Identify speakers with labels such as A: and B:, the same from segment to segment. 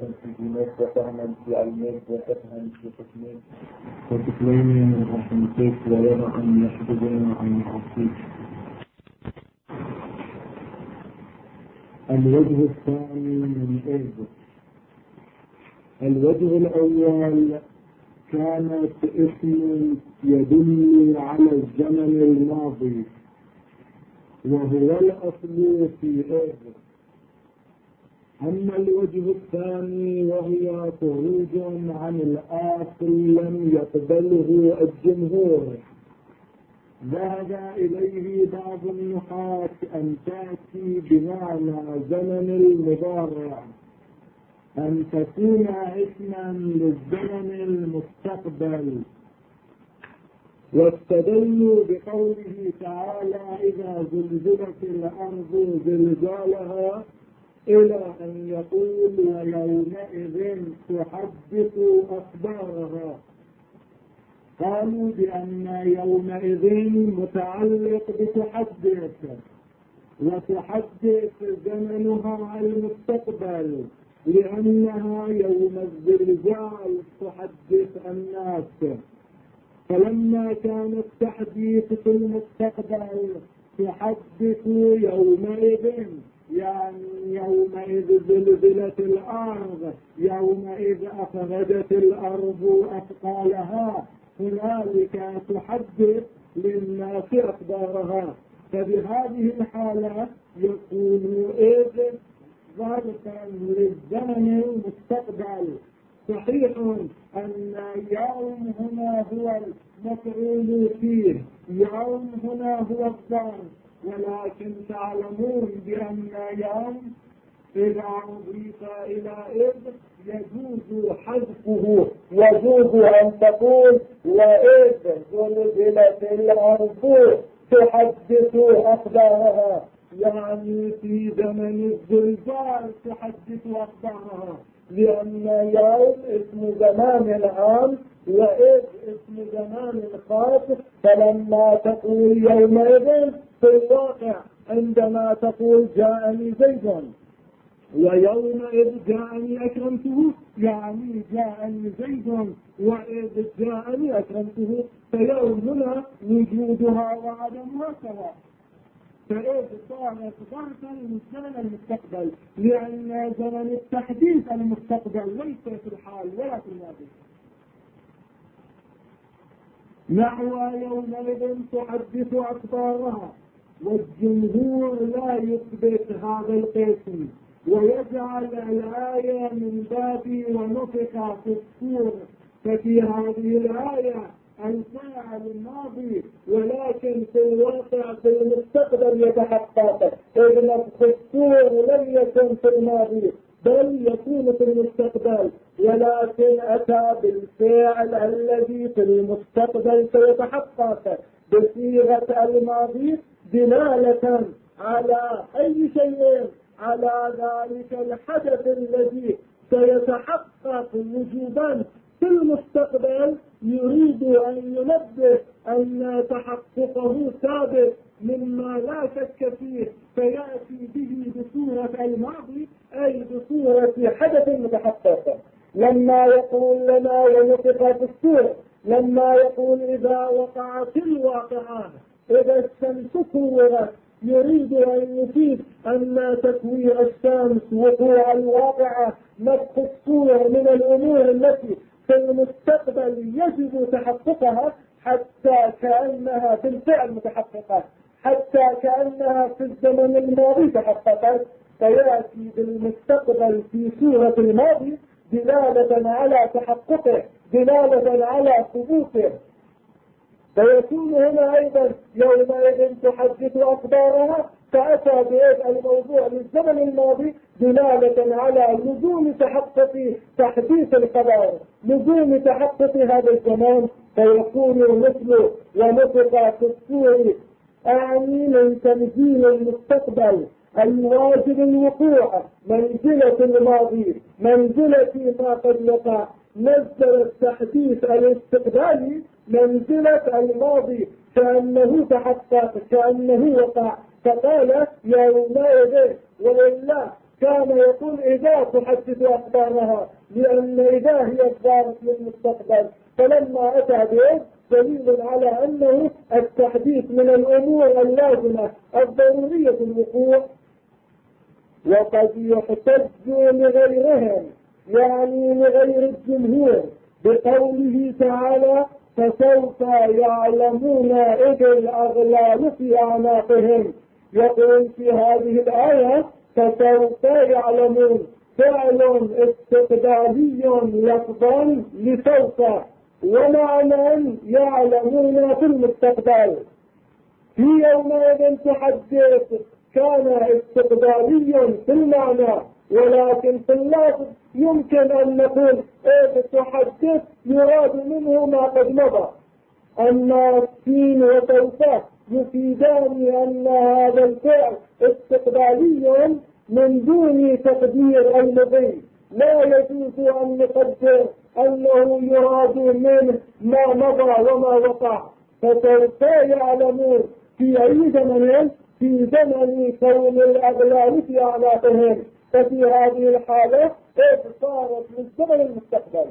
A: في دينك وفهما في علمك وفهما في حكمك وتكليما من رحمتك وورعا يحفظنا عن معصيك. الوجه الثاني من إذ. الوجه الأول كانت اسم يدل على الزمن الماضي وهو الأصل في إذ. أما الوجه الثاني وهي خروج عن الآصل لم يقبله الجمهور، ذهب إليه بعض النحاة أن تأتي بمعنى زمن المضارع، أن تكون اسما للزمن المستقبل، واستدلوا بقوله تعالى إذا زلزلت الأرض زلزالها إلى أن يقول ويومئذ تحدث أخبارها. قالوا بأن يومئذ متعلق بتحدث، وتحدث زمنها المستقبل لأنها يوم الزلزال تحدث الناس. فلما كان التحديث في المستقبل تحدث يومئذ، يعني يومئذ زلزلت الأرض، يومئذ أخرجت الأرض أثقالها، هنالك تحدث للناس أخبارها. فبهذه الحالة يكون إذ ظرفا للزمن المستقبل. صحيح أن يوم هنا هو المفعول فيه، يوم هنا هو الظرف، ولكن تعلمون بأن يوم إذا أضيف إلى إذ يجوز حذفه، يجوز أن تقول وإذ زلزلت الأرض تحدث أخبارها، يعني في زمن الزلزال تحدث أخبارها، لأن يوم اسم زمان عام وإذ اسم زمان خاص. فلما تقول يومئذ في الواقع عندما تقول جاءني زيد، ويومئذ جاءني أكرمته، يعني جاءني زيد وإذ جاءني أكرمته، فيوم هنا وجودها وعدمها سواء. فإذ صارت ظرفا للزمن المستقبل، لأن زمن التحديث المستقبل ليس في الحال ولا في الماضي. نحو يومئذ تحدث أخبارها، والجمهور لا يثبت هذا القسم ويجعل الآية من باب ونفخ في الصور. ففي هذه الآية الفاعل الماضي، ولكن في الواقع في المستقبل يتحقق، إذ نفخ الصور لم يكن في الماضي بل يكون في المستقبل، ولكن أتى بالفعل الذي في المستقبل سيتحقق بصيغة الماضي دلالة على أي شيء، على ذلك الحدث الذي سيتحقق وجوبا في المستقبل. يريد أن ينبه أن تحققه ثابت مما لا شك فيه، فيأتي به بصورة الماضي أي بصورة حدث متحقق. لما يقول لنا ونفخ في الصور، لما يقول إذا وقعت الواقعة، إذا الشمس كورت، يريد أن يفيد أن تكوير الشمس وقوع الواقعة نفخ الصور من الأمور التي في المستقبل يجب تحققها، حتى كأنها في الفعل متحققة، حتى كأنها في الزمن الماضي تحققت، فيأتي بالمستقبل في صورة الماضي دلالة على تحققه، دلالة على ثبوته. فيكون هنا أيضا يومئذ تحدث أخبارها، فأتى بهذا الموضوع للزمن الماضي دلالة على لزوم تحقق تحديث الخبر، لزوم تحقق هذا الزمان. فيكون مثل ونفخ في الصور أعني من تنزيل المستقبل الواجب الوقوع، منزلة الماضي، منزلة ما قد وقع، نزل التحديث الاستقبالي منزلة الماضي كأنه تحقق، كأنه وقع. فقال يومئذ، وإلا كان يقول إذا تحدث أخبارها، لأن إذا هي الضارة للمستقبل. فلما أتى به دليل على أنه التحديث من الأمور اللازمة الضرورية الوقوع. وقد يحتج لغيرهم، يعني لغير الجمهور، بقوله تعالى فسوف يعلمون إذ الأغلال في أعناقهم. يقول في هذه الآية فسوف يعلمون فعل استقبالي لفظا لسوف، ومعنى يعلمون في المستقبل. في يومئذ تحدث كان استقبالي في المعنى، ولكن في اللفظ يمكن أن نقول إذ تحدث يراد منه ما قد مضى. أما السين وسوف يفيدان أن هذا الفعل استقبالي من دون تقدير المضي. لا يجوز أن نقدر أنه يراد منه ما مضى وما وقع. فسوف يعلمون في أي زمن؟ في زمن كون الأغلال في أعناقهم. ففي هذه الحالة إذ صارت من زمن المستقبل،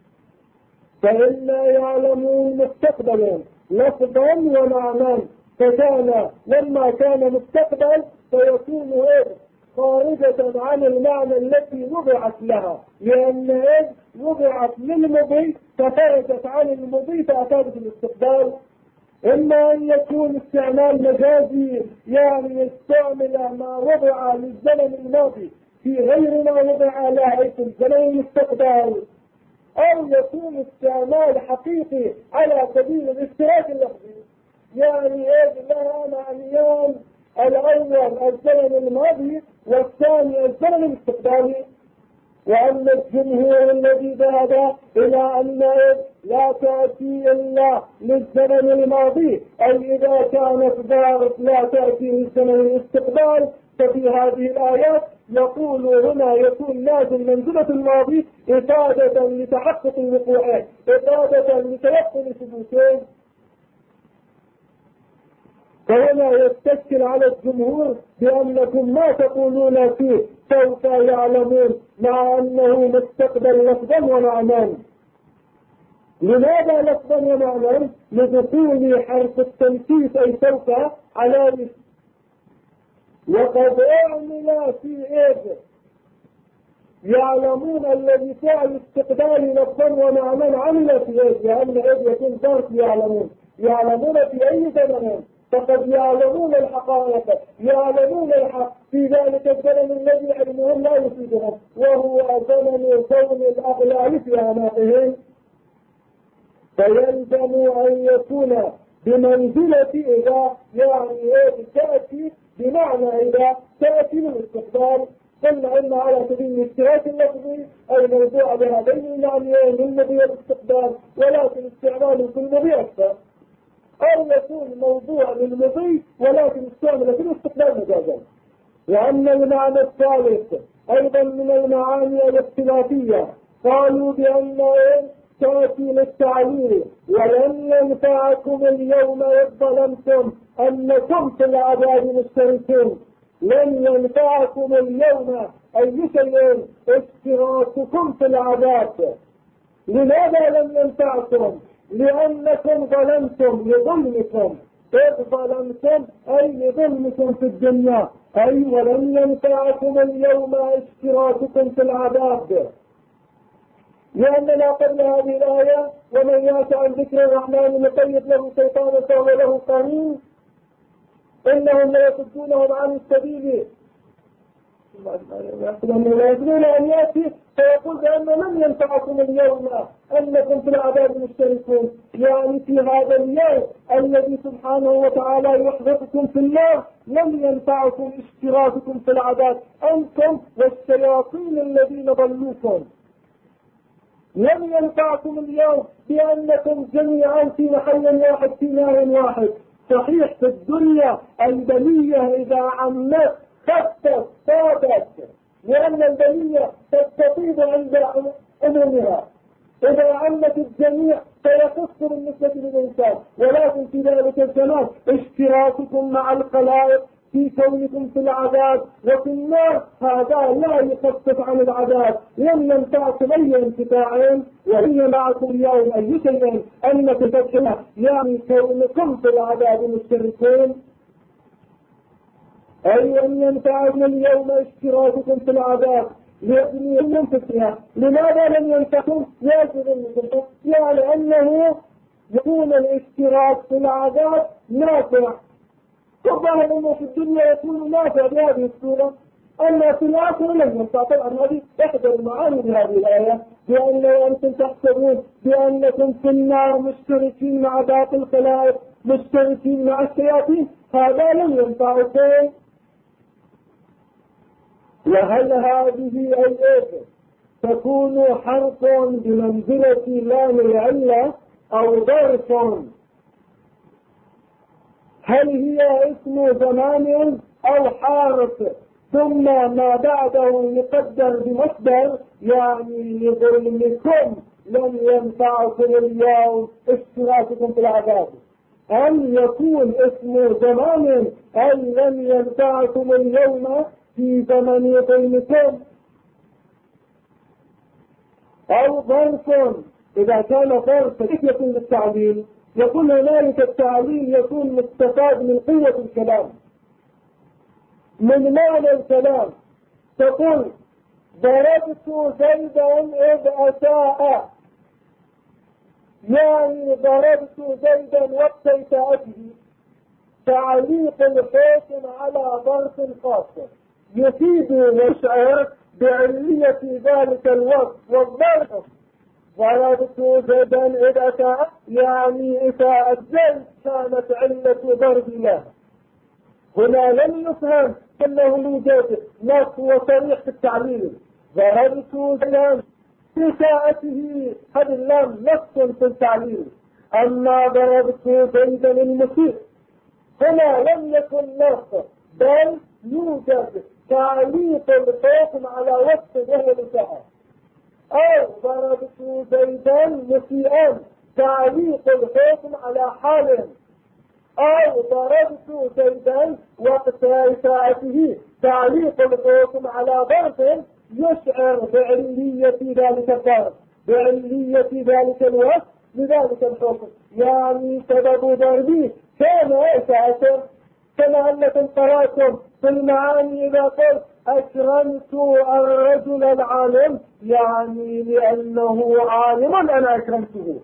A: فإنا يعلمون مستقبلا لفظا ومعنى. فكان لما كان مستقبل فيكون إذ خارجة عن المعنى التي وضعت لها، لأن إذ وضعت للمضي فخرجت عن المضي فأفادت الاستقبال. إما أن يكون استعمال مجازي، يعني يستعمل ما وضع للزمن الماضي في غير ما وضع له أي في الزمن المستقبل، أو يكون استعمال حقيقي على سبيل الاشتراك اللفظي، يعني إذ لها معنيان، الأول الزمن الماضي والثاني الزمن المستقبلي. وأما الجمهور الذي ذهب إلى أن إذ لا تأتي إلا للزمن الماضي، أي إذا كانت ضارت لا تأتي للزمن الاستقبال، ففي هذه الآيات يقول هنا يكون لازم منزلة الماضي إفادة لتحقق الوقوع، إفادة لتيقن ثبوته. فهنا يستشكل على الجمهور بأنكم ما تقولون فيه سوف يعلمون مع أنه مستقبل لفظا ومعنى. لماذا لفظا ومعنى؟ لدخول حرف التنفيذ أي سوف على مثل. وقد أعمل في إذ يعلمون الذي فعل استقبال لفظا ومعنى عمل في إذ، لأن إذ يكون ظرف يعلمون في أي زمن، فقد يعلمون الحقائق، يعلمون الحق في ذلك الزمن الذي علمهم لا يفيدهم، وهو زمن كون الأغلال في أعناقهم. فيلزم أن يكون بمنزلة إذا، يعني إذ تأتي بمعنى إذا تأتي من الاستقبال. قلنا أن على سبيل الاشتراك اللفظي الموضوع بهذين المعنيين للمضي والاستقبال، ولكن استعماله في المضي أكثر، أو يكون موضوع للمضي ولكن استعمل في الاستقبال مجازا. وأن المعنى الثالث أيضا من المعاني الاختلافية، قالوا بأن تأتي للتعليل ولن ينفعكم اليوم إذ ظلمتم أنكم في العذاب مشتركون. لن ينفعكم اليوم أي شيء اشتراككم في العذاب. لماذا لم ينفعكم؟ لأنكم ظلمتم لظلمكم، إذ ظلمتم أي لظلمكم في الدنيا، أي ولن ينفعكم اليوم اشتراككم في العذاب. لأننا قبل هذه الآية ومن يأت عن ذكر الرحمن نقيض له شيطانا فهو له قرين إنهم ليصدونهم عن السبيل يجبون أن يأتي فيقول بأن لم ينفعكم اليوم أنكم في العذاب مشتركون، يعني في هذا اليوم الذي سبحانه وتعالى يحرقكم في النار لم ينفعكم اشتراككم في العذاب أنتم والشياطين الذين ضلوكم. لم ينفعكم اليوم بأنكم جميعا في محل واحد في نار واحد. صحيح في الدنيا البلية إذا عمت خفت صادت، لأن البلية تستطيب عند عمومها، إذا عمت الجميع فيخص بالنسبة للإنسان. ولكن في ذلك الزمان اشتراككم مع الخلائق في كونكم في العذاب وفي النار، هذا لا يخفف عن العذاب. لم ينفعكم أي انتفاع، ولن ينفعكم اليوم أي شيء أنكم تدخلون، يعني كونكم في العذاب مشتركون. أي أن ينفعكم اليوم اشتراككم في العذاب ليبنيهم فيها. لماذا لم ينفعكم؟ يجب أنكم يعني أنه يكون الاشتراك في العذاب نافع. والظاهر أنه في الدنيا يكون نافع بهذه الصورة، أما في الآخرة لم ينفع. طبعا هذه إحدى المعاني بهذه الآية، بأن أنتم تحسبون بأنكم في النار مشتركين مع باقي الخلائق، مشتركين مع الشياطين، هذا لم ينفعكم. وهل هذه الآية تكون حرف بمنزلة لام العلة أو ظرف؟ هل هي اسم زمان أو حرف ثم ما بعده يقدر بمصدر، يعني لظلمكم لم ينفعكم اليوم اشتراككم في العذاب؟ أم يكون اسم زمان أي لم ينفعكم اليوم في زمن ظلمكم؟ أو ظرف؟ إذا كان ظرف كيف يكون التعليل؟ يكون هنالك التعليل يكون مستفاد من قوة الكلام، من معنى الكلام. تقول ضربت زيدا إذ أساء، يعني ضربت زيدا وقت إساءته. تعليق الحكم على ظرف خاص يفيد ويشعر بعلية ذلك الوقت والظرف. ضربت زيدا إذ أساء يعني إساءة زيد كانت علة ضرب له. هنا لم يفهم أنه يوجد نص وصريح في التعليل. ضربت زيدا إساءته، هذا اللام نص في التعليل. أما ضربت زيدا المسيء هنا لم يكن نص، بل يوجد تعليق الحكم على وصف وهو الإساءة. أو ضربت زيدا مسيئا، تعليق الحكم على حال. أو ضربت زيدا وقت إساءته، تعليق الحكم على ظرف يشعر بعلية ذلك الظرف، بعلية ذلك الوصف لذلك الحكم. يعني سبب ضربه كان إساءة، كما أنكم قرأتم في المعاني إذا قلت أكرمت الرجل العالم، يعني لأنه عالم أنا أكرمته.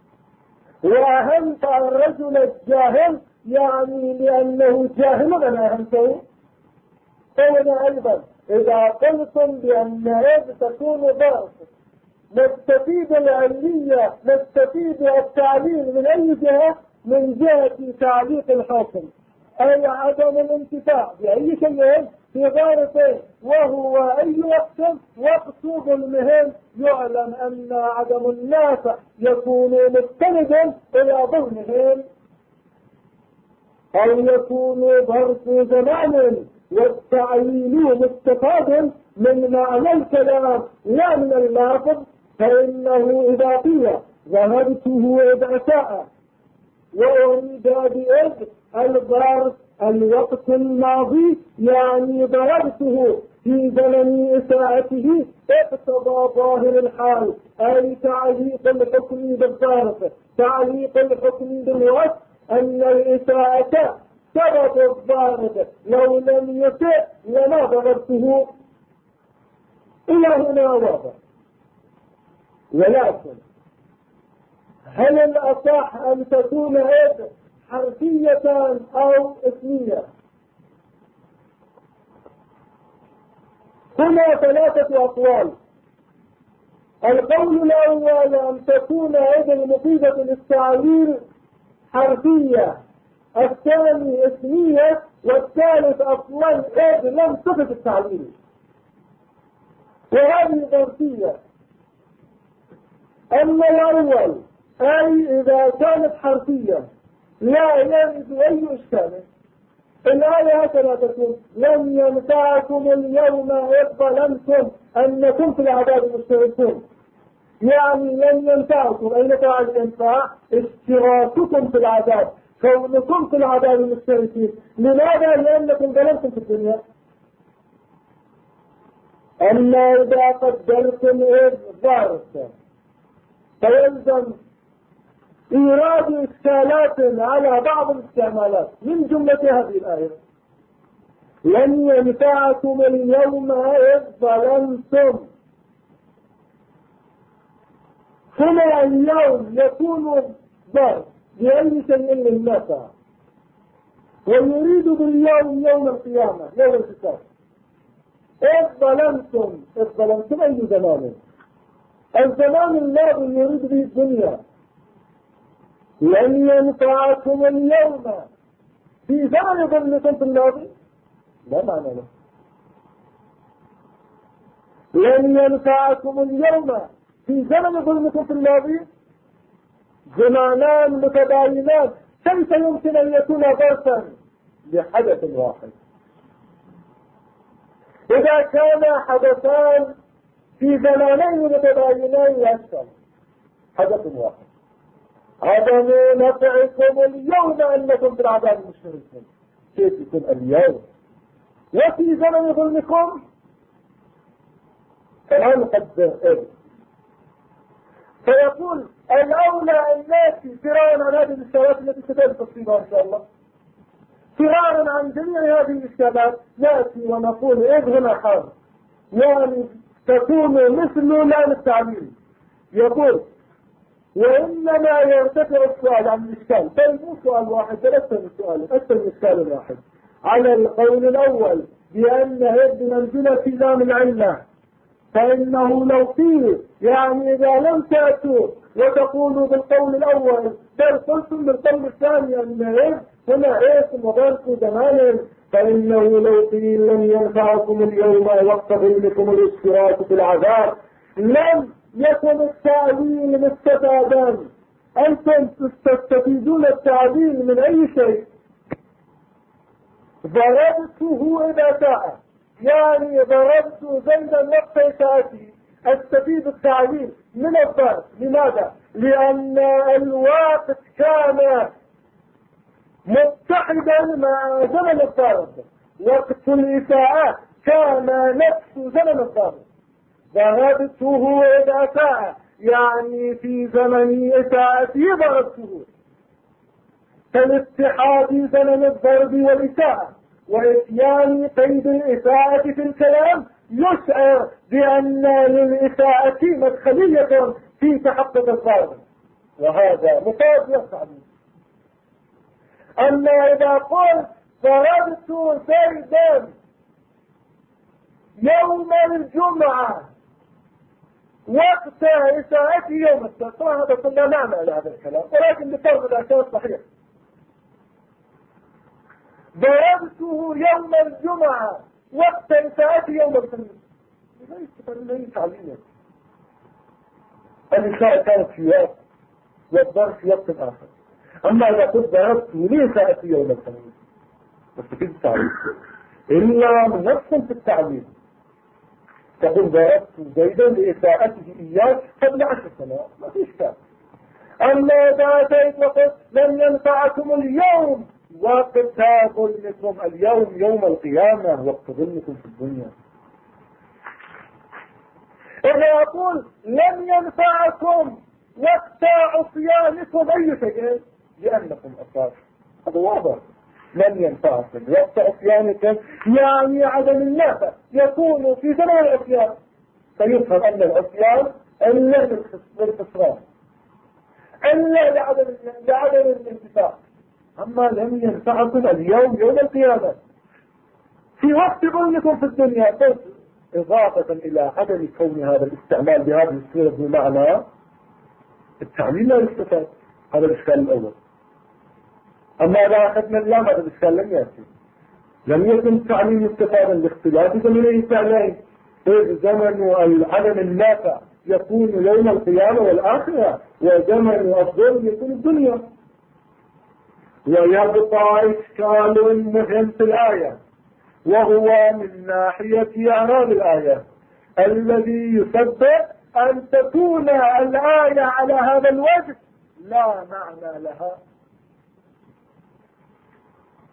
A: وأهمت الرجل الجاهل، يعني لأنه جاهل أنا أهمته. فهنا أيضا إذا قلتم بأن هذا تكون ظرف، نستفيد العلية، نستفيد التعليل من أي جهة؟ من جهة تعليق الحكم، أي عدم الانتفاع بأي شيء في ظرفه، وهو أي وقت ظلمهم. يعلم أن عدم النافع يكون مستندا إلى ظلمهم. أو يكون ظرف زمان والتعليل مستفاد من معنى الكلام لا من اللافظ. فإنه إذا قيل ذهبته إذ أساء وأريد بإذ الظرف الوقت الماضي، يعني ضربته في زمن إساءته، اقتضى ظاهر الحال أي تعليق الحكم بالظرف، تعليق الحكم بالوقت، أن الإساءة سبب الضارب، لو لم يسئ لما ضربته. إلى هنا واضح. ولكن هل الأصح أن تكون إذ حرفية أو اسمية؟ هنا ثلاثة أقوال. القول الأول أن تكون إذ المفيدة للتعليل حرفية، الثاني اسمية، والثالث أصلا إذ لم تفد التعليل، وهذه ظرفية. أما الأول أي إذا كانت حرفية لا يجد أي إشكال. الآية هكذا تقول لن ينفعكم اليوم إذ ظلمتم أنكم في العذاب مشتركون، يعني لن ينفعكم. أين ترى الإنفاع؟ اشتراككم في العذاب. كونكم في العذاب مشتركين. لماذا؟ لأنكم ظلمتم في الدنيا. أما إذا قدرتم الظاهر فيلزم إيراد إشكالات على بعض الاستعمالات من جملة هذه الآية: لن ينفعكم اليوم إذ ظلمتم. هنا اليوم يكون ظرف لأي شيء للنفع، ويريد باليوم يوم القيامة يوم الحساب. إذ ظلمتم أي زمان؟ الزمان الماضي يريد به الدنيا. لن ينفعكم اليوم في زمن ظلمكم في الماضي لا معنى له. لن ينفعكم اليوم في زمن ظلمكم في الماضي زمانان متباينان، كيف يمكن أن يكون ظرفا لحدث واحد؟ إذا كان حدثان في زمانين متباينين يحصل حدث واحد. عدم نفعكم اليوم أنكم بالعذاب مشتركون، كيف يكون اليوم وفي زمن ظلمكم؟ الآن قد فيقول الأولى أن نأتي فرارا عن هذه الإشكالات التي ستأتي تفصيلها إن شاء الله، فرارا عن جميع هذه الإشكالات نأتي ونقول إذ هنا حال يعني تكون مثل لام التعليل. يقول وإنما يرتفع السؤال عن الإشكال، بل مو سؤال واحد بل أكثر من سؤال واحد، على القول الأول بأن هذه منزلة في لام العلة، فإنه لو قيل يعني إذا لم تأتوا وتقولوا بالقول الأول بل قلتم بالقول الثاني أن هنا اسم وظرف زمان، فإنه لو قيل لم ينفعكم اليوم وقت ظلمكم الاشتراك في العذاب لم يكن التعليل مستفادا. أنتم تستفيدون التعليل من أي شيء؟ ضربته إذا ساء، يعني ضربت زيدا وقت إساءته، استفيد التعليل من الضرب. لماذا؟ لأن الوقت كان متحدا مع زمن الضرب، وقت الإساءة كان نفس زمن الضرب. ضربته إذا ساء يعني في زمن إساءته ضربته، كالاتحاد زمن الضرب والإساءة وإتيان قيد الإساءة في الكلام يشعر بأن للإساءة مدخلية في تحقق الضرب، وهذا مفاد يصعب. أما إذا قلت ضربت زيدا يوم الجمعة وقت إساءته يوم السبت، طبعا هذا كله معنى لهذا الكلام، ولكن بفرض الأشياء الصحيح. ضربته يوم الجمعة وقت إساءته يوم الخميس، ليس تعليلا. الإساءة كانت في وقت والضرب في وقت آخر. أما إذا قلت ضربته لإساءته يوم الخميس مستفيد التعليل إلا من نفس في التعليل، تقول ضربت زيدا لإساءته إياه قبل 10 سنوات ما في إشكال. أما إذا أتيت وقلت لن ينفعكم اليوم وقت ظلمكم، اليوم يوم القيامة وقت ظلمكم في الدنيا. إذا أقول لن ينفعكم وقت عصيانكم أي شيء لأنكم أصاب، هذا واضح. لن ينفعكم وقت عصيانكم يعني عدم النفع يكون في زمن العصيان، فيفهم أن العصيان إلا للخسران إلا لعدم الانتفاع. أما لم ينفعكم اليوم يوم القيامة في وقت ظلمكم في الدنيا، بس إضافة إلى عدم كون هذا الاستعمال بهذه الصورة بمعنى التعليل لا يستفاد. هذا الإشكال الأول. أما إذا أخذنا اللام هذا الإشكال لم يأتي، لم يكن التعليل مستفادا لاختلاف زمنين التعليل، إذ زمن العدم النافع يكون يوم القيامة والآخرة، وزمن الظلم يكون الدنيا. ويبقى إشكال مهم في الآية، وهو من ناحية إعراب الآية الذي يسبب أن تكون الآية على هذا الوجه لا معنى لها.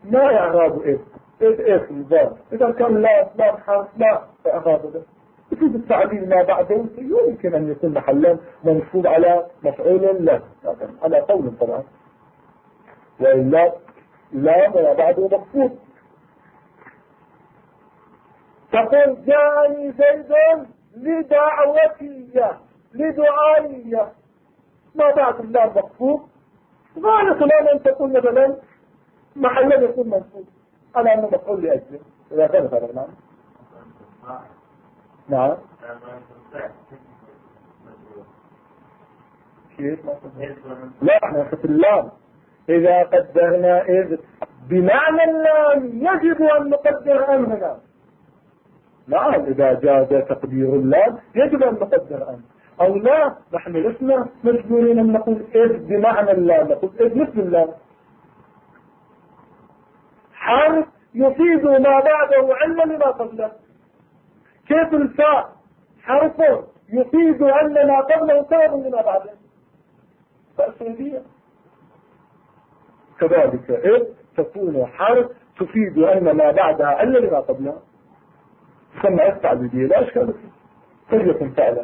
A: ما إعراب إذ اسم ظرف. إذا كان لا حرف لا إعراب ده يفيد التعليل ما بعده يمكن أن يكون محلا منصوب على مفعول له على قول طبعا، وإلا لا ما بعده مقصود. تقول جاءني زيد لدعائية ما بعد اللام مقصود، غالبا لا أن تكون مثلا محلا يكون منصوب على أنه مفعول لأجله إذا كان هذا المعنى. نعم لا احنا في اللام إذا قدرنا إذ بمعنى اللام يجب أن نقدر أن هنا. نعم إذا جاء تقدير اللام يجب أن نقدر أن، أو لا نحن لسنا مجبورين أن نقول إذ بمعنى اللام، نقول إذ مثل اللام. حرف يفيد ما بعده علما لما قبله. كيف الفاء حرف يفيد أن ما قبله سبب لما بعده، فأسندية. كذلك إذ تكون حرف تفيد أن ما بعدها علما لما قبله، تسمى التعبيدية لا أشكال فيه، فليكن فعلا.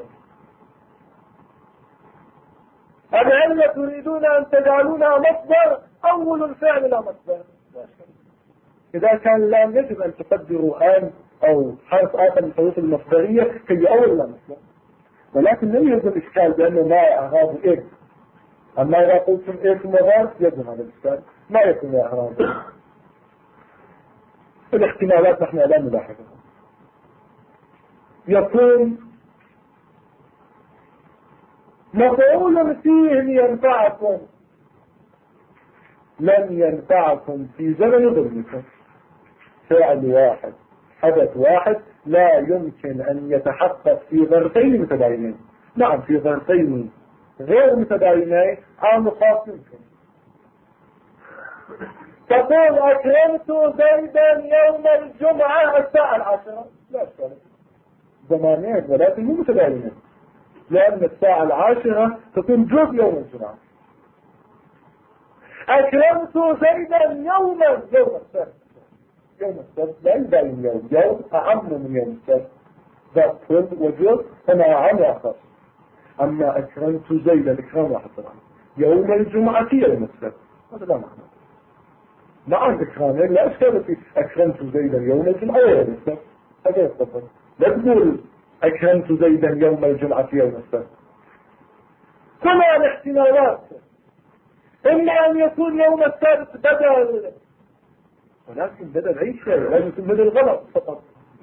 A: العلة تريدون أن تجعلونها مصدر، أول الفعل لا مصدر لا أشكال. إذا كان لام يجب أن تقدروا أن أو حرف آخر من حروف المصدرية كي أول لا مصدر، ولكن لم يوجد إشكال بأنه ما أعراب إيه. أما إذا قلتم إيه مضارع يجب هذا الإشكال ما يكون أعراب. الاحتمالات نحن لا نلاحظها. يكون مفعول فيه ينفعكم، لن ينفعكم في زمن ظلمكم. فعل واحد حدث واحد لا يمكن أن يتحقق في ظرفين متباينين. نعم في ظرفين غير متباينين عام خاص يمكن. تقول أكرمت زيدا يوم الجمعة الساعة 10، لا أشكال زمانين ولكن مو متباينين، لأن الساعة 10 تكون جزء يوم الجمعة. أكرمت زيدا يوم السبت، يوم السبت لا يبين يوم أعم من يوم السبت، ذات كل وجزء أنا عام آخر. أما أكرمت زيدا إكرام واحد طبعا، يوم الجمعة يوم السبت هذا لا معنى. نعم إكرامين لا أشكال في أكرمت زيدا يوم الجمعة يوم السبت، هذا يستطيع. لا تقول أكرمت زيدا يوم الجمعة يوم السبت. كما الاحتمالات إما أن يكون يوم السبت بدل، ولكن بدل أي شيء لا يكون بدل غلط فقط.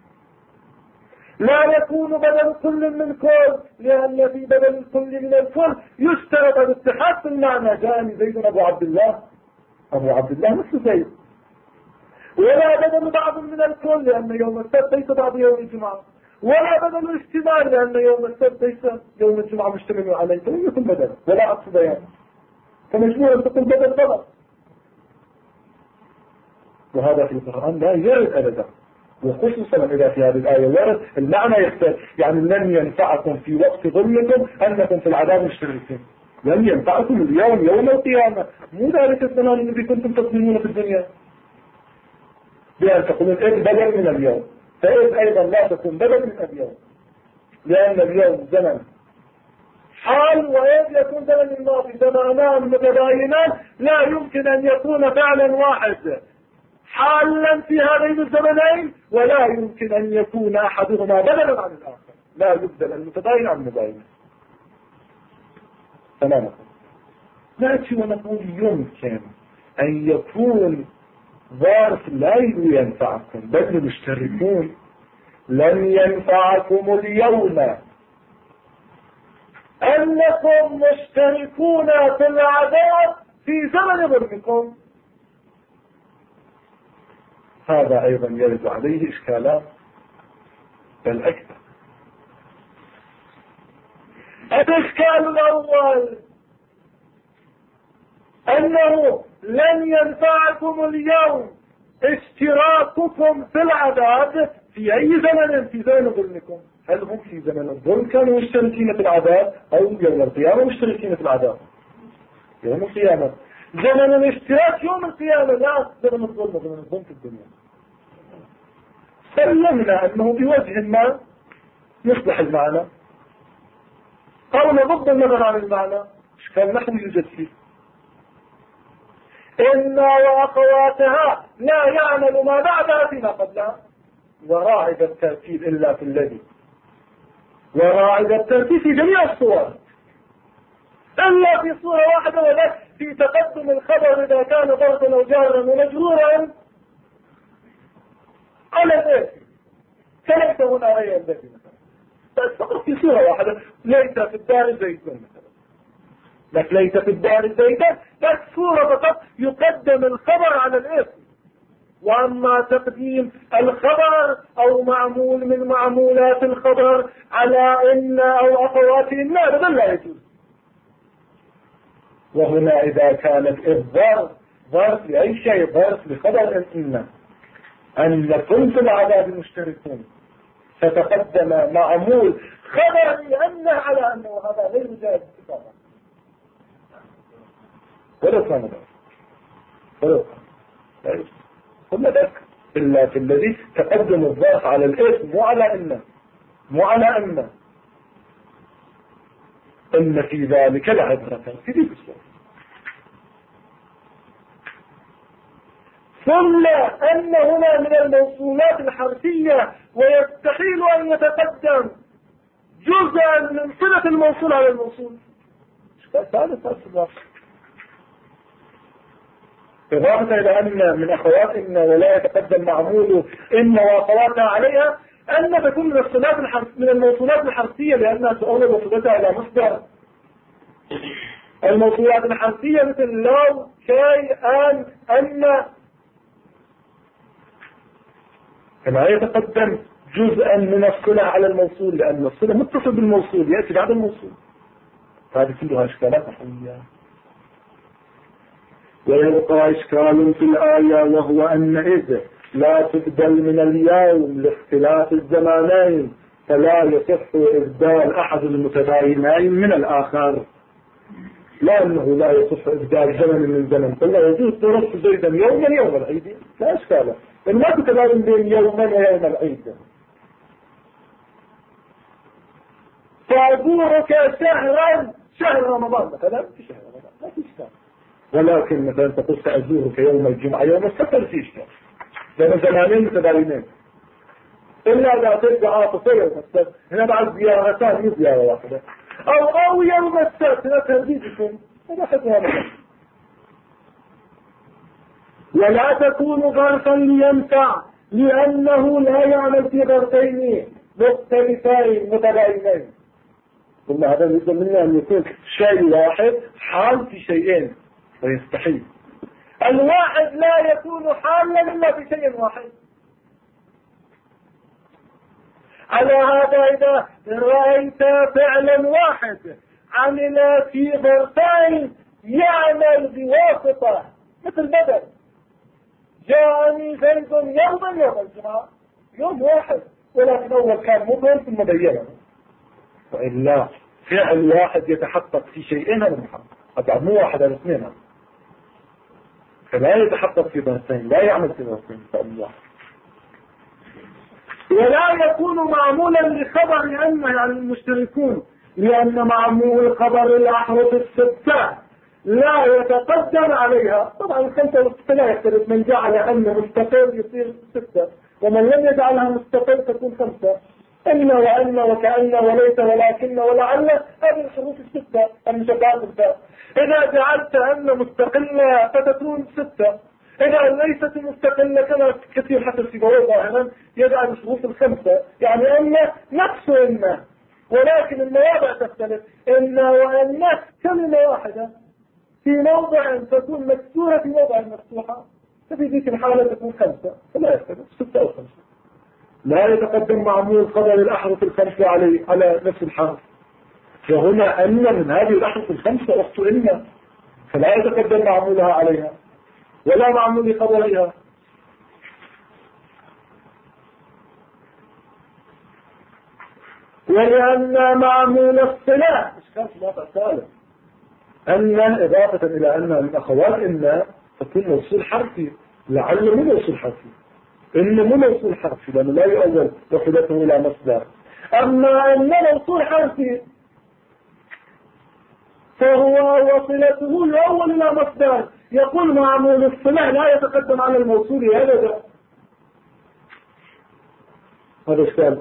A: لا يكون بدل كل من كل، لأن في بدل الكل من الكل يشترط الاتحاد في المعنى. جاءني زيد أبو عبد الله، أبو عبد الله مثل زيد. ولا بدل بعض من الكل، لأن يوم السبت ليس بعض يوم الجمعة. ولا بدل الاجتماع، لأن يوم السبت ليس يوم الجمعة مشتمل عليه، فلم يكن بدل ولا عكس بيان، فمجموعة أن تكون بدل غلط. وهذا في القرآن لا يرد أبدا، وخصوصا إذا في هذه الآية ورد المعنى يختلف. يعني لن ينفعكم في وقت ظلمكم أنكم في العذاب مشتركين، لن ينفعكم اليوم يوم القيامة، مو ذلك الزمان الذي كنتم تظلمون في الدنيا، بأن تقولون إذ بدل من اليوم، فإذ أيضا لا تكون بدل من اليوم، لأن اليوم زمن حال، وإذ يكون زمن الماضي، زمانان متباينان لا يمكن أن يكون فعلا واحد حالا في هذين الزمنين، ولا يمكن أن يكون أحدهما بدلا عن الآخر، لا يبدل المتباين عن المباين. تماما. نأتي ونقول يمكن أن يكون ظرف لا ينفعكم بل مشتركون. لن ينفعكم اليوم أنكم مشتركون في العذاب في زمن ظلمكم. هذا أيضا يرد عليه إشكالات بل أكثر. الإشكال الأول أنه لن ينفعكم اليوم اشتراككم في العذاب في أي زمن في زمن ظلمكم. هل هم في زمن الظلم كانوا مشتركين في العذاب، أو يوم القيامة مشتركين في العذاب؟ يوم القيامة. زمن الاشتراك يوم القيامة، لا زمن الظلم، زمن الظلم في الدنيا. سلمنا أنه بوجه ما يصلح المعنى أو نضد النظر عن المعنى، إشكال نحو يوجد فيه. إن وأخواتها لا يعمل ما بعدها فيما قبلها، وراعي الترتيب إلا في الذي، وراعي الترتيب في جميع الصور إلا في صورة واحدة، وذلك في تقدم الخبر إذا كان ضربا أو جارا ومجرورا على ذلك، فليس هنا غير الذي مثلا، فقط في صورة واحدة، ليس في الدار زيتون مثلا، لك ليس في الدار زيتون، بس صورة فقط يقدم الخبر على الاسم. واما تقديم الخبر او معمول من معمولات الخبر على ان او اخواتهن هذا لا يجوز. وهنا اذا كانت الظرف ظرف لاي شيء، ظرف لخبر ان كل في العذاب مشتركون، فتقدم معمول خبر لانه على انه هذا غير جائز اتفاقا ولو كان ذلك، ولو كان لا يجوز. ثم ذلك إلا في الذي تقدم الظرف على الاسم وعلى إن في ذلك لعبرة في ذلك الصورة. ثم أن هنا من الموصولات الحرفية ويستحيل أن يتقدم جزءا من صلة الموصول على الموصول. ثالث أسباب إضافة إلى أن من أخواتنا ولا يتقدم معمول إن وأخواتنا عليها أن تكون من الموصولات الحرفية لأنها تؤول وصولتها إلى مصدر. الموصولات الحرفية مثل لو، كي، أن كما يتقدم جزءا من الصلة على الموصول لأن الصلة متصل بالموصول يأتي بعد الموصول. هذه كلها إشكالات نحوية. ويبقى إشكال في الآية وهو أن إذ لا تبدل من اليوم لاختلاف الزمانين فلا يصح إبدال أحد المتباينين من الآخر، لا أنه لا يصح إبدال زمن من زمن، قلنا يجوز ترص زيدا يوما يوم العيد لا إشكال، إن ما تتباين بين يوما ويوم العيد. فأزورك شهر رمضان مثلا في شهر رمضان لا في إشكال، ولكن مثلا تقول سأزورك يوم الجمعة يوم السبت في إشكال، لأن زمانين متباينين. إلا إذا ترجع عاطفية يوم السبت هنا بعد زيارتان مو زيارة واحدة، أو يوم السبت هنا ترديدكم هذا حدها مثلا. ولا تكون ظرفا لينفع لأنه لا يعمل في ظرفين مختلفين متباينين. ثم هذا يجب منا أن يكون شيء واحد حال في شيئين ويستحيل. الواحد لا يكون حالا إلا في شيء واحد. على هذا إذا رأيت فعلا واحد عمل في ظرفين يعمل بواسطة مثل بدل جاءني زيد يوما يوم الجمعة يوم واحد، ولكن أول كان مبهم ثم بينه، وإلا فعل واحد يتحقق في شيئين هذا محقق، أبعد مو واحد على اثنين، فلا يتحقق في ظرفين، لا يعمل في ظرفين فالله. ولا يكون معمولا لخبر أن يعني المشتركون، لأن معمول الخبر الأحرف الستة لا يتقدم عليها. طبعا الخمسة والستة لا يختلف، من جعل أن مستقل يصير ستة، ومن لم يجعلها مستقل تكون خمسة. إن وأن وكأن وليس ولكن ولعل هذه الحروف الستة المشبهات الفاء. إذا جعلت أن مستقلة فتكون ستة، إذا ليست مستقلة كما كثير حتى سيبويه ظاهرا يجعل الحروف الخمسة، يعني أن نفس إن، ولكن المواضع تختلف. إن وأن كلمة واحدة في موضع تكون مكسورة في موضع مفتوحة، ففي ذيك الحالة تكون خمسة، فلا يختلف ستة أو خمسة. لا يتقدم معمول خبر الأحرف الخمسة على نفس الحرف. فهنا أن من هذه الأحرف الخمسة أخت إن، فلا يتقدم معمولها عليها ولا معمول خبرها. ولأن معمول الصلاة إشكال في الوضع الثالث، أن إضافة إلى أن من أخوات إن تكون موصول حرفي، لعل مو موصول حرفي، إنه مو موصول حرفي لأنه لا يؤول وحدته إلى مصدر. أما أن موصول حرفي فهو وصلته يؤول إلى مصدر، يقول معمول الصلة لا يتقدم على الموصول أبدا. هذا السؤال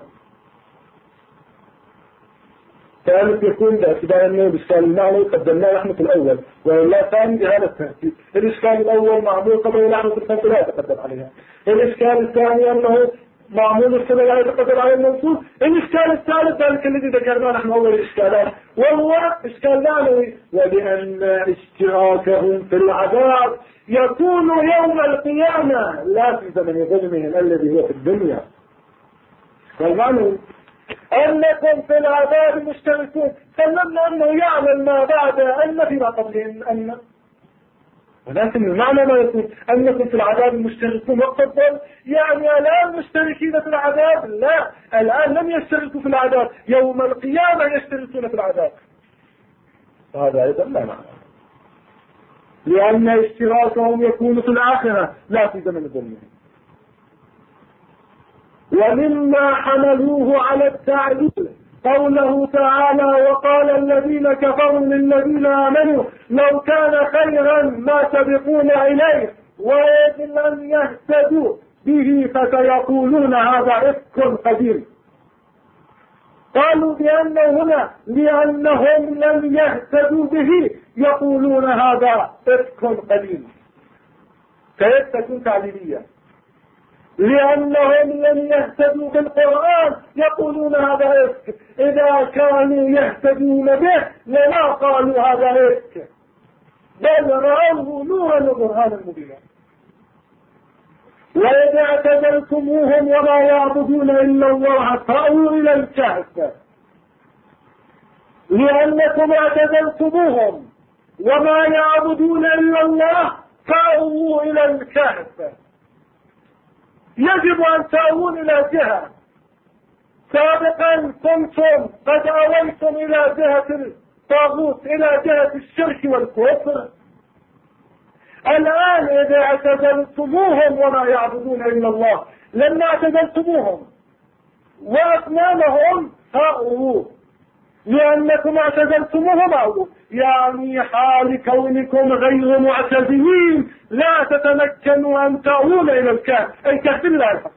A: ثالث يكون باعتبار أنه الإشكال المعنى قدمناه نحن في الأول، ولا ثاني بهذا الترتيب. الإشكال الأول معمول قبل نحن في الخمس لا يتقدم عليها. الإشكال الثاني أنه معمول الصلة لا يتقدم على الموصول. الإشكال الثالث ذلك الذي ذكرناه نحن أول الإشكالات، وهو إشكال معنوي، وبأن اشتراكهم في العذاب يكون يوم القيامة لا في زمن ظلمهم الذي هو في الدنيا. والمعنى أنكم في العذاب مشتركون، سلمنا أنه يعلم ما بعد أن فيما قبلهم أن، ولكن المعنى ما يكون أنكم في العذاب مشتركون وقت الظلم، يعني الآن مشتركين في العذاب؟ لا، الآن لم يشتركوا في العذاب، يوم القيامة يشتركون في العذاب. هذا أيضا لا معنى، لأن اشتراكهم يكون في الآخرة لا في زمن ظلمهم. ومما حملوه على التعليل قوله تعالى: وقال الذين كفروا للذين آمنوا لو كان خيرا ما سبقونا إليه وإذ لم يهتدوا به فسيقولون هذا إفك قديم. قالوا بأنه هنا لأنهم لم يهتدوا به يقولون هذا إفك قديم، كيف تكون تعليلية؟ لأنهم لم يهتدوا بالقرآن يقولون هذا إفك، إذا كانوا يهتدون به لما قالوا هذا إفك، بل رأوه نورا وبرهانا مبينا. وإذ اعتزلتموهم وما يعبدون إلا الله فأووا إلى الكهف، لأنكم اعتزلتموهم وما يعبدون إلا الله فأووا إلى الكهف. يجب أن تأوون إلى جهة. سابقا كنتم قد أويتم إلى جهة الطاغوت، إلى جهة الشرك والكفر. الآن إذا اعتزلتموهم وما يعبدون إلا الله، لما اعتزلتموهم وأصنامهم فأووا، لأنكم اعتزلتموهم أووا، يعني حال كونكم غير معتزلين لا تتمكنوا أن تأوون إلى الكهف، أي كهف الله الحقيقي،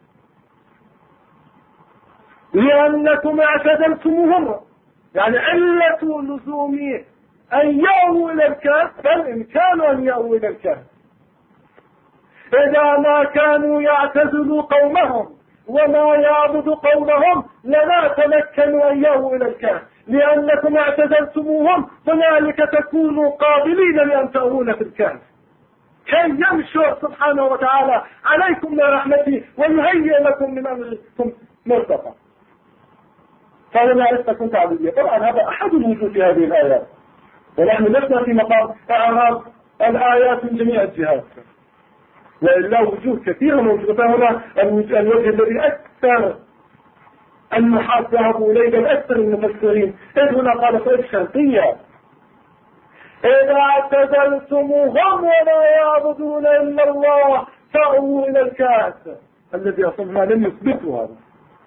A: لأنكم اعتزلتموهم. يعني علة لزوم أن يأووا إلى الكهف فالإمكان أن يأووا إلى الكهف. إذا ما كانوا يعتزلوا قومهم وما يعبد قومهم لما تمكنوا أن يأووا إلى الكهف، لأنكم اعتزلتموهم فذلك تكونوا قابلين لأن تأوون في الكهف، كي يمشوا سبحانه وتعالى عليكم من رحمته ويهيئ لكم من أمركم مرتفع. فهنا لستكن تعبدية. طبعا هذا أحد الوجوه في هذه الآيات، ونحن لسنا في مقام إعراب الآيات من جميع الجهات، وإلا وجوه كثيرة موجودة. فهنا الوجه الذي أكثر النحاة ذهبوا إليه بل أكثر المفسرين، إذ هنا قال فإذ شرطية: إذا اعتزلتموهم وما يعبدون إلا الله فأووا إلى الكهف، الذي أصلا لم يثبتوا هذا.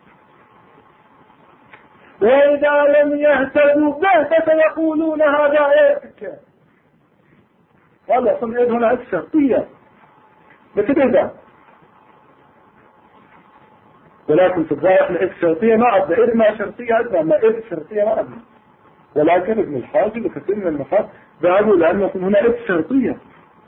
A: وإذا لم يهتدوا به فسيقولون هذا إفك. والله أصلا إذ هنا إذ شرطية مثل إذا، ولكن في الظاهر احنا إذ شرطية ما عدنا، إذ ما شرطية عدنا، أما إذ شرطية ما عدنا. ولكن ابن الحاجب وكثير من النحاة ذهبوا لأن يكون هنا إذ شرطية،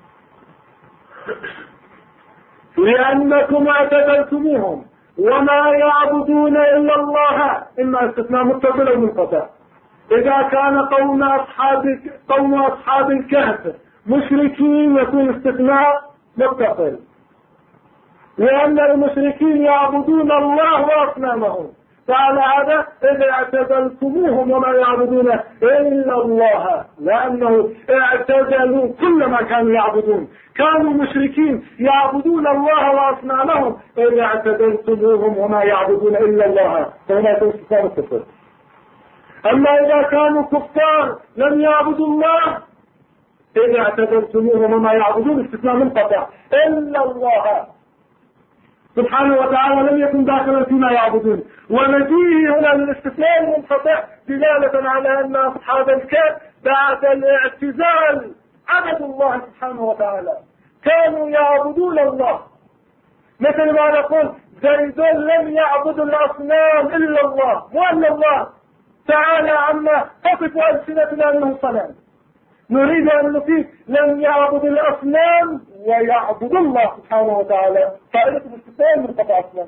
A: لأنكم اعتزلتموهم وما يعبدون إلا الله، إما استثناء متصل أو منقطع. إذا كان قوم أصحاب الكهف مشركين يكون استثناء متصل، لأن المشركين يعبدون الله وأصنامهم، فعلى هذا إذا اعتزلتموهم وما يعبدون إلا الله، لأنه اعتزلوا كل ما كانوا يعبدون، كانوا مشركين يعبدون الله وأصنامهم، إذا اعتزلتموهم وما يعبدون إلا الله، فهنا تستثناء متصل. أما إذا كانوا كفار لم يعبدوا الله إذا اعتبرتموهم وما يعبدون استثناء منقطع إلا الله سبحانه وتعالى لم يكن داخلا فيما يعبدون. ومجيء هنا للاستثناء المنقطع دلالة على أن أصحاب الكهف بعد الاعتزال عبدوا الله سبحانه وتعالى، كانوا يعبدون الله، مثل ما نقول زيد لم يعبد الأصنام إلا الله، وأن الله تعالى عما تصف ألسنتنا منه صنم. نريد أن نفيد لم يعبد الأصنام ويعبد الله سبحانه وتعالى، فائدة الاستثناء منقطع أصلا.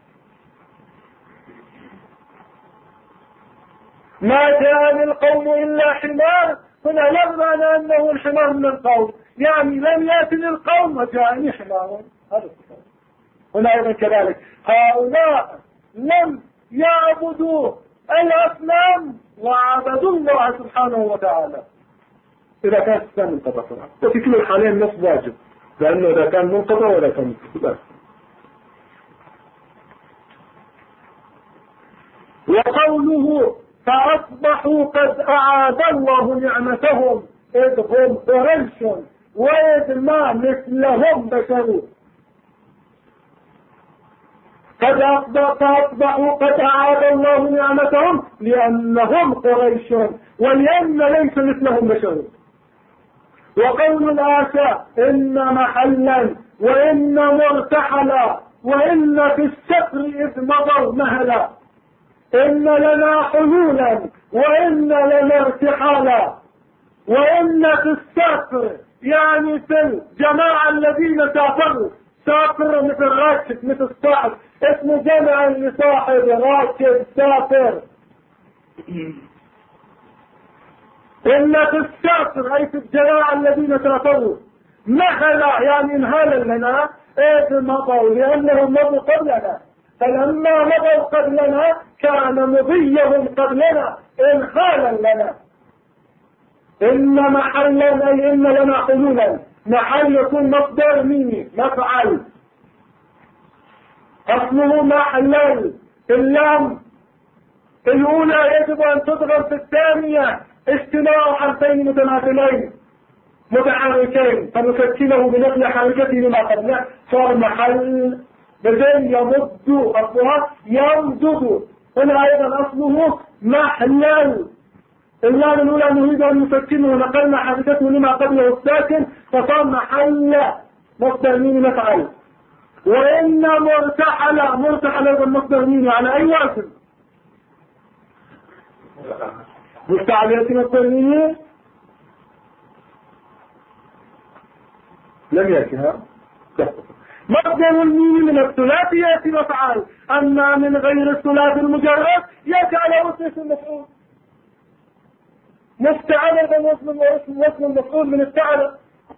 A: ما جاء القوم إلا حمار، هنا لا معنى أنه الحمار من القوم، يعني لم يأتي القوم وجاءني حمار، هذا الصفات. هنا أيضا كذلك هؤلاء لم يعبدوا الأصنام وعبدوا الله سبحانه وتعالى. إذا كان الإسلام منقطع طبعا، وفي كل الحالين نص واجب، لأنه إذا كان منقطع ولا كان منقطع. وقوله فأصبحوا قد أعاد الله نعمتهم إذ هم قريش وإذ ما مثلهم بشر. فأصبحوا قد أعاد الله نعمتهم لأنهم قريش ولأن ليس مثلهم بشر. وقول الآشاء إن محلا وإن مرتحلا وإن في السفر إذ مضوا مهلا، إن لنا حلولا وإن لنا ارتحالا، وإن في السفر يعني في الجماعة الذين سافروا، سافر مثل راكب مثل صاحب، اسم جمع لصاحب راكب سافر. إن في السافر أي في الجماعة الذين سافروا، مهلا يعني انهالا لنا إذ مضوا لأنهم مضوا قبلنا، فلما مضوا قبلنا كان مضيهم قبلنا انهالا لنا. إن محلا أي إن لنا حلولا، محل يكون مصدر ميمي مفعل، أصله محلل. اللام الأولى يجب أن تضرب في الثانية اجتماع حرفين متماثلين متحركين، فنسكنه بنقل حركته لما قبله صار محل. بدل يمد أصلها يمدد، هنا أيضا أصله محلل. اللام الأولى نريد أن نسكنه ونقلنا حركته لما قبله الساكن فصار محل مصدر ميم مفعل. وإن مرتحل، مرتحل أيضا مصدر ميم على أي وزن؟ مستعلية مصدر ميم لم يأتيها مصدر الميم من الثلاثي يأتي مفعل، أما من غير الثلاثي المجرد يأتي على وزن المفعول. مفتعل أيضا وزن المفعول من التعلى،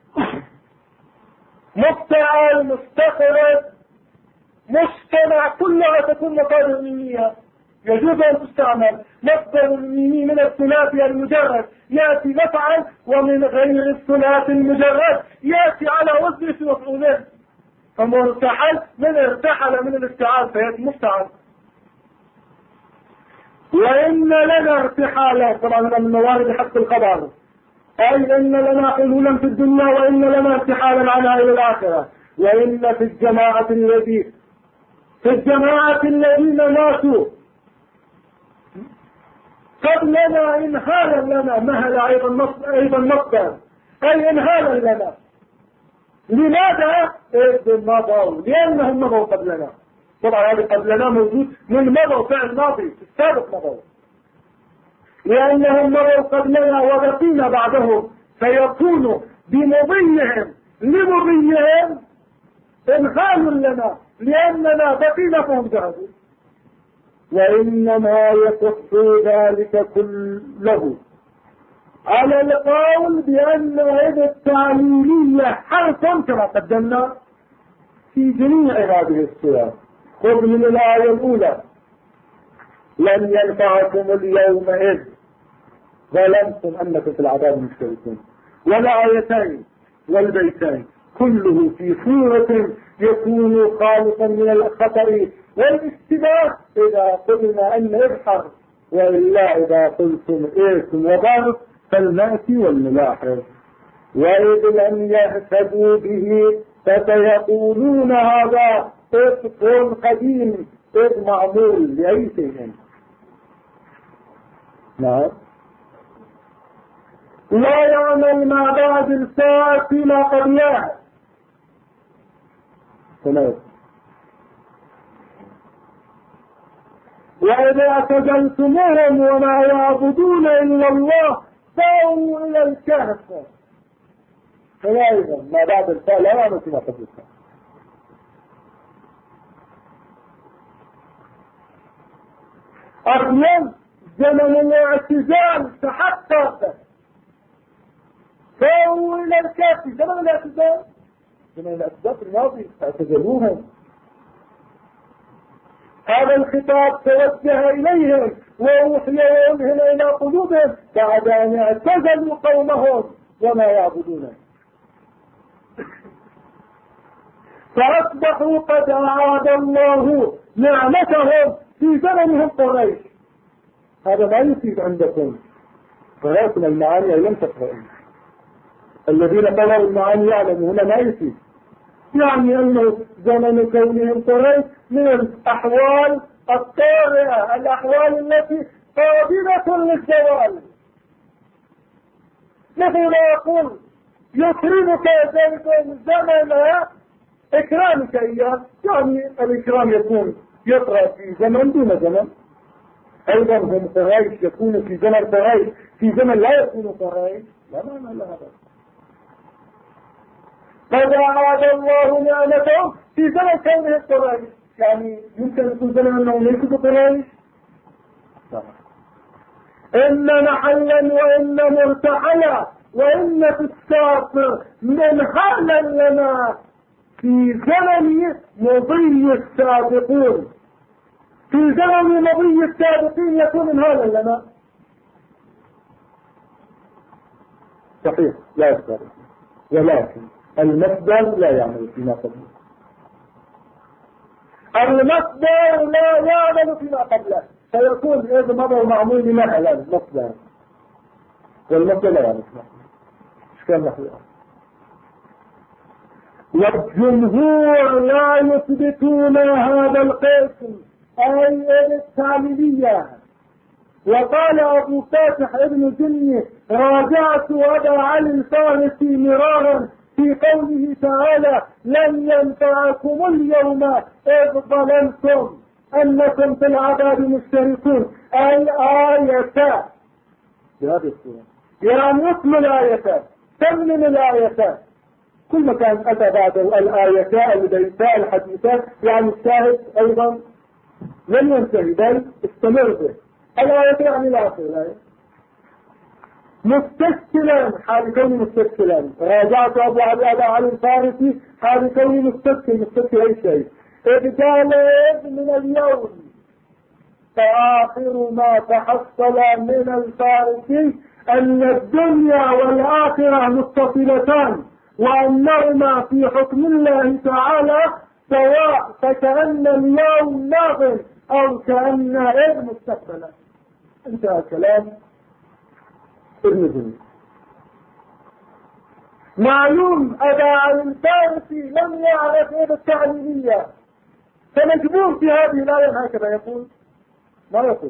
A: مفتعل مستخرج مجتمع كلها تكون مصادر ميمية يجوز أن تستعمل. مصدر الميمي من الثلاثي المجرد يأتي مفعل، ومن غير الثلاثي المجرد يأتي على وزن اسم مفعولين. فمرتحل من ارتحل من الاستعال فيأتي مفتعل. وإن لنا ارتحالا، طبعا من موارد حق الخبر، أي إن لنا حلولا في الدنيا وإن لنا ارتحالا عنها إلى الآخرة. وإن في الجماعة الذين ماتوا قبلنا انهالا لنا، مهل أيضا مصدر أي انهالا لنا. لماذا؟ إذ مضوا، لأنهم مضوا قبلنا. طبعا هذا قبلنا موجود من مضوا فعل ماضي في السابق مضوا، لأنهم مضوا قبلنا وبقينا بعدهم، فيكون بمضيهم لمضيهم انهال لنا لأننا بقينا فهم ذهبوا. وإنما يصح ذلك كله على القول بأن يد التعليلية حرف كما قدمنا في جميع هذه الصور. خذ من الآية الأولى لن ينفعكم اليوم إذ ظلمتم أنكم في العذاب مشتركون، والآيتين والبيتين كله في صورة يكون خالصا من الخطر والاشتباه. إذا قلنا أن ابحر
B: وإلا إذا قلتم اسم وضرب فالمأتي والملاحظ. وإذ لم يهتدوا به فسيقولون هذا إفك قديم إذ معمول لأي شيء. نعم. لا يعمل مع بعض الساعة فيما قبلها. وإذا اعتزلتموهم وما يعبدون إلا الله فأووا إلى الكهف. فأيضا ما بعد الفاء لا يعمل فيما قبلها. أصلا زمن الاعتزال تحقق، فأووا إلى الكهف. زمن الاعتزال، زمن الاعتزال في الماضي اعتزلوهم. هذا الخطاب توجه إليهم وأوحي وألهم إلى قلوبهم بعد أن اعتزلوا قومهم وما يعبدون، فأصبحوا قد أعاد الله نعمتهم في زمنهم قريش. هذا ما يفيد عندكم ولكن المعاني لم تقرأوا. الذين قرأوا المعاني يعلموا هنا ما يفيد، يعني أنه زمن كونهم قريش من الأحوال الطارئة، الأحوال التي قابلة للزوال. مثل ما يقول يكرمك ذلك زمن إكرامك إياه، يعني الإكرام يكون يقرأ في زمن دون زمن. أيضا هم قريش يكون في زمن قريش في زمن لا يكون قريش، لا معنى لهذا. قد أعاد الله نعمتهم في زمن كونه قريش، يعني يمكن يكون زمن أنهم ليسوا قريش. إن محلا وإن مرتحلا وإن في الساطر من حالا لنا في زمن مضي السابقون. في زمن مضي السابقين يكون من هذا لنا. صحيح لا يختار، ولكن المصدر لا يعمل فيما قبله. المصدر لا يعمل فيما قبله، فيكون إذا مضى معمول لمثلا المصدر، والمصدر لا يعمل فيما قبله. ايش كان نحو؟ والجمهور لا يثبتون هذا القسم أي التعليلية. وقال أبو فاتح ابن جني راجعت أبا علي الفارسي مرارا في قوله تعالى لن ينفعكم اليوم إذ ظلمتم أنكم في العذاب مشتركون. الآيتان بهذه الصورة، يعني اسم الآيتان، تمم الآيتان، كل ما كان أتى بعد الآيتان البيتان الحديثات، يعني الشاهد أيضا لم ينتهي بل استمر به. الآية يعني الآخر الآية مستسكلا حال كوني مستسكلا. راجعت أبو علي الفارسي حال كوني مستسكل أي شيء. إذ قال من اليوم، فآخر ما تحصل من الفارسي أن الدنيا والآخرة متصلتان وأنهما في حكم الله تعالى سواء، فكأن اليوم ناظر أو كأن إذ مستقبلا. انتهى كلام ابن جني. معلوم أبا علي الفارسي لم يعرف إذ التعليلية، فمجبور في هذه الآية هكذا يقول، ما يقول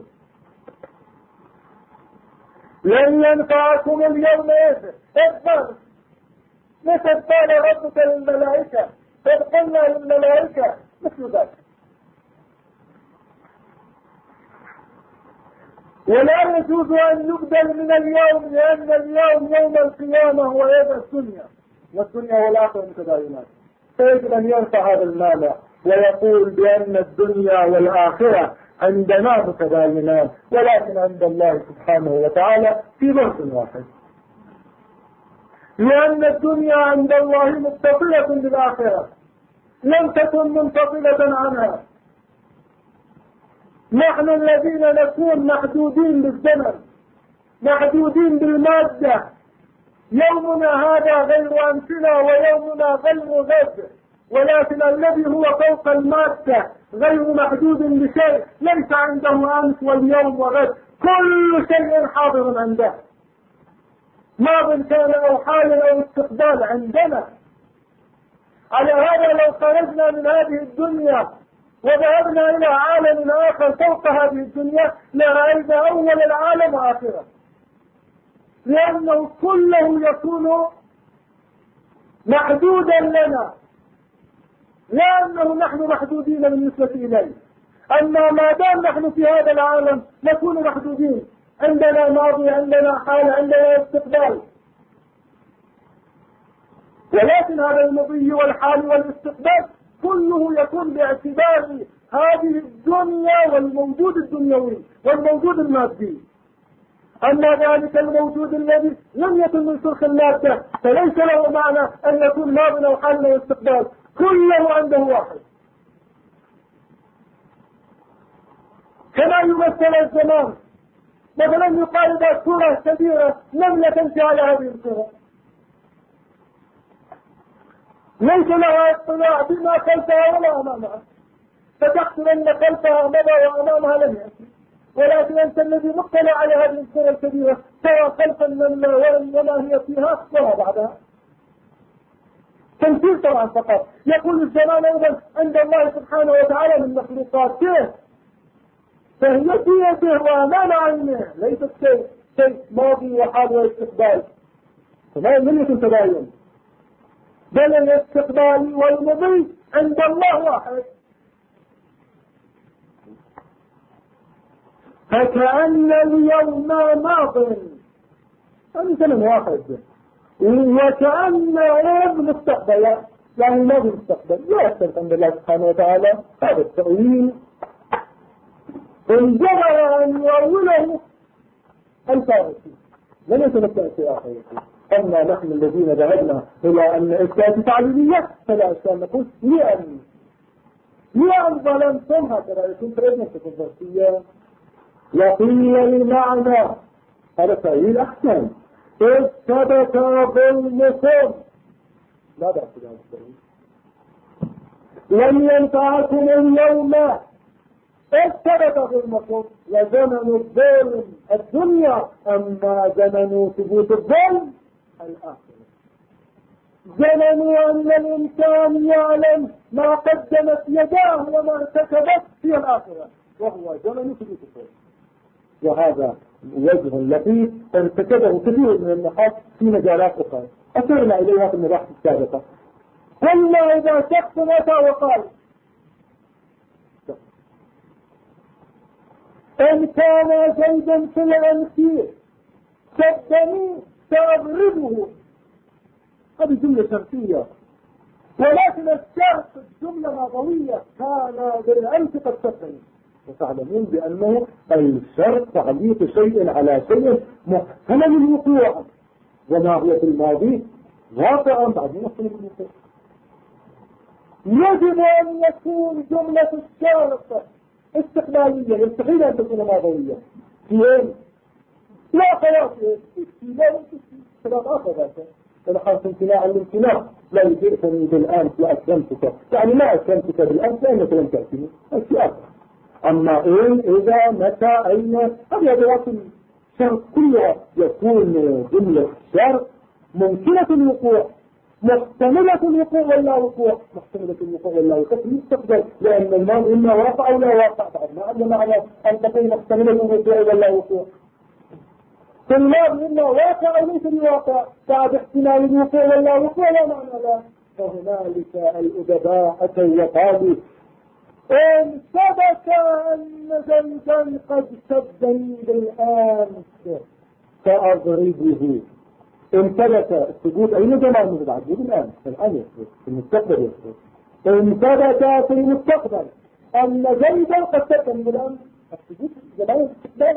B: لن ينفعكم اليوم إذ ظلمتم. مثل قال ربك للملائكة إذ قلنا للملائكة مثل ذلك. ولا يجوز أن يبدل من اليوم، لأن اليوم يوم القيامة هو يوم الدنيا، والدنيا والآخرة متداولات. فيجب أن يرفع هذا المانع ويقول بأن الدنيا والآخرة عندنا متداولات، ولكن عند الله سبحانه وتعالى في ظرف واحد، لأن الدنيا عند الله متصلة بالآخرة، لم تكن منفصلة عنها. نحن الذين نكون محدودين بالزمن، محدودين بالمادة، يومنا هذا غير أمسنا ويومنا غير غد، ولكن الذي هو فوق المادة غير محدود بشيء، ليس عنده أمس واليوم وغد، كل شيء حاضر عنده، ماض كان أو حال أو استقبال عندنا. على هذا لو خرجنا من هذه الدنيا وذهبنا إلى عالم آخر فوق هذه الدنيا لرأينا أول العالم آخره، لأنه كله يكون محدودا لنا، لأنه نحن محدودين بالنسبة إليه. أما ما دام نحن في هذا العالم نكون محدودين، عندنا ماضي، عندنا حال، عندنا استقبال، ولكن هذا المضي والحال والاستقبال كله يكون باعتبار هذه الدنيا والموجود الدنيوي والموجود المادي. أما ذلك الموجود الذي لم يكن من سلخ المادة فليس له معنى أن يكون ماضي أو حال أو استقبال، كله عنده واحد. كما يمثل الزمان، مثلا يقال إذا سورة كبيرة لم تمشي على هذه الصورة، ليس لها اطلاع بما خلفها ولا أمامها، فتحصل أن خلفها مضى وأمامها لم يأتي، ولكن أنت الذي مطلع على هذه الصورة الكبيرة سواء خلفا وما هي فيها ولا بعدها. تمثيل طبعا فقط. يقول الزمان أيضا عند الله سبحانه وتعالى من مخلوقاته، فهي في يده وأمام عينه، ليست شيء ماضي وحال واستقبال، فما يكون تباين، بل الاستقبال والمضي عند الله واحد. فكأن اليوم ماض، هذا زمن واحد، وكأن غير مستقبل، يعني ماضي مستقبل. لا يختلف عند الله سبحانه وتعالى هذا التأويل، انجبر أن يؤوله الفارسي، لم يتمكن في آخره. أما نحن الذين ذهبنا إلى أن إثبات تعليمية فلا أشكال نقول لأن ظلمتم، هكذا يكون تريدنا في الفارسية. يقيل المعنى هذا تأويل أحسن، إذ ثبت ظلمكم، لا بأس بهذا التأويل، لم ينفعكم اليوم إذ ثبت ظلمكم، وزمن الظلم الدنيا، أما زمن ثبوت الظلم الآخرة، زمن أن الإنسان يعلم ما قدمت يداه وما ارتكبت في الآخرة، وهو زمن ثبوت الظلم. وهذا وجه لطيف ارتكبه كثير من النحاة في مجالات أخرى أشرنا إليها في المباحث السابقة. قلنا إذا شخص أتى وقال إن كان زيدا في الأمس سبني سأضربه، هذه جملة شرطية، ولكن الشرط الجملة نظوية، كان بالأمس قد سبني، وتعلمون بأنه الشرط تعليق شيء على شيء محتمل الوقوع، وما هو في الماضي واقعا بعد محتمل الوقوع. يجب أن يكون جملة الشرط استقبالية، يستحيل أن تكون ماضوية. فين؟ لا خلاص لا كلام آخر ذاته، أنا خاص امتناع الامتناع، لا يجئتني بالأمس وأكرمتك، يعني ما أكرمتك بالأمس لأنك لم تأتني، أشياء أخرى. أما إذا متى أين هذه أدوات الشرط كلها يكون جملة الشرط ممكنة الوقوع، محتملة الوقوع ولا وقوع، محتملة الوقوع ولا وقوع في المستقبل، لأن الماضي إما واقع أو لا واقع، بعد ما عندنا معنى أن تكون محتملة الوقوع ولا وقوع. في الماضي إما واقع أو ليس بواقع، بعد احتمال الوقوع ولا وقوع لا معنى له. فهنالك الأدباء أتوا وقالوا إن ثبت أن زيدا قد سبني بالأمس فأضربه. إن ثبت الثبوت أين زمان من بعد بالأمس، الآن يثبت في المستقبل يثبت. إن ثبت في المستقبل أن زيدا قد سبني بالأمس، الثبوت زمان الاستقبال.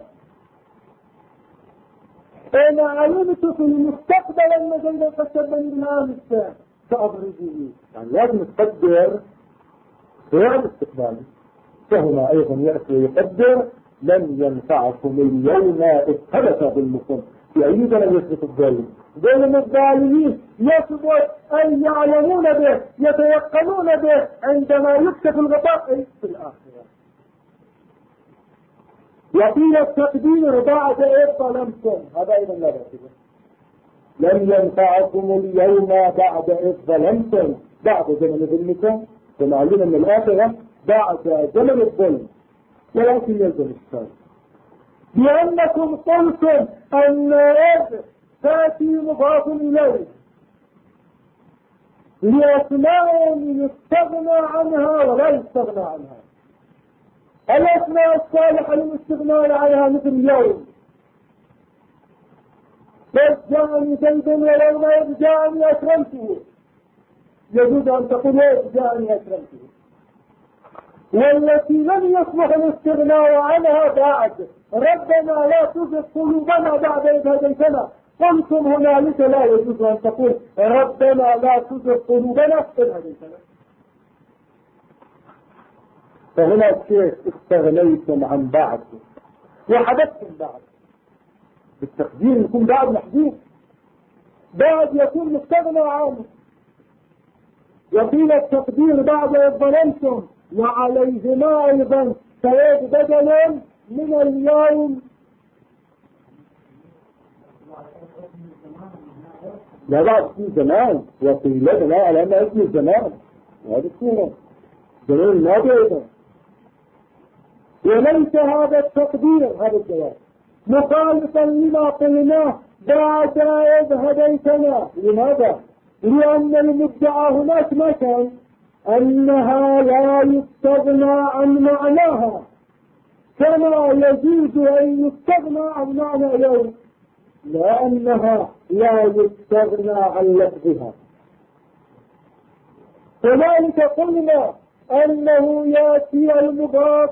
B: إن علمت في المستقبل أن زيدا قد سبني بالأمس فأضربه، يعني لازم تقدر فعل استقبالي. فهنا أيضا يأتي ويقدر لن ينفعكم اليوم إذ ثبت ظلمكم. في أي زمن يثبت الظلم؟ ظلم الظالمين يثبت أن يعلمون به، يتيقنون به عندما يكشف الغطاء في الآخرة. وقيل التقدير بعد إذ ظلمتم، هذا أيضا لا بأس به. لن ينفعكم اليوم بعد إذ ظلمتم، بعد زمن ظلمكم، كما علمنا من الآخرة بعد زمن الظلم، ولكن يلزم الشرط لأنكم قلتم أن إذ تأتي مضاف إليه لأسماء يستغنى عنها ولا يستغنى عنها. الأسماء الصالحة للاستغناء عنها مثل اليوم، بس جاءني زيد ولو ما جاءني أكرمته، يجوز أن تقول جاءني أكرمته. والتي لم يصلح الاستغناء عنها بعد ربنا لا تزغ قلوبنا بعد إذ هديتنا، قلتم هنالك لا يجوز أن تقول ربنا لا تزغ قلوبنا إذ هديتنا. فهنا الشيخ استغنيتم عن بعض وحدثتم بعض، بالتقدير يكون بعض محدود، بعض يكون مستغنى عنه. وقيل التقدير بعد إذ ظلمتم وعليهما أيضا سيد بدلا من اليوم. لا بعد في زمان، وقيل لا على أن اسم الزمان، وهذا الصورة زمان الماضي أيضا. وليس هذا التقدير، هذا الجواب مخالفا لما قلناه بعد إذ هديتنا. لماذا؟ لأن المدعى هناك ما كان أنها لا يستغنى عن معناها، كما يجوز أن يستغنى عن معنى يوم، لأنها لا يستغنى عن لفظها. كذلك قلنا أنه يأتي المضاف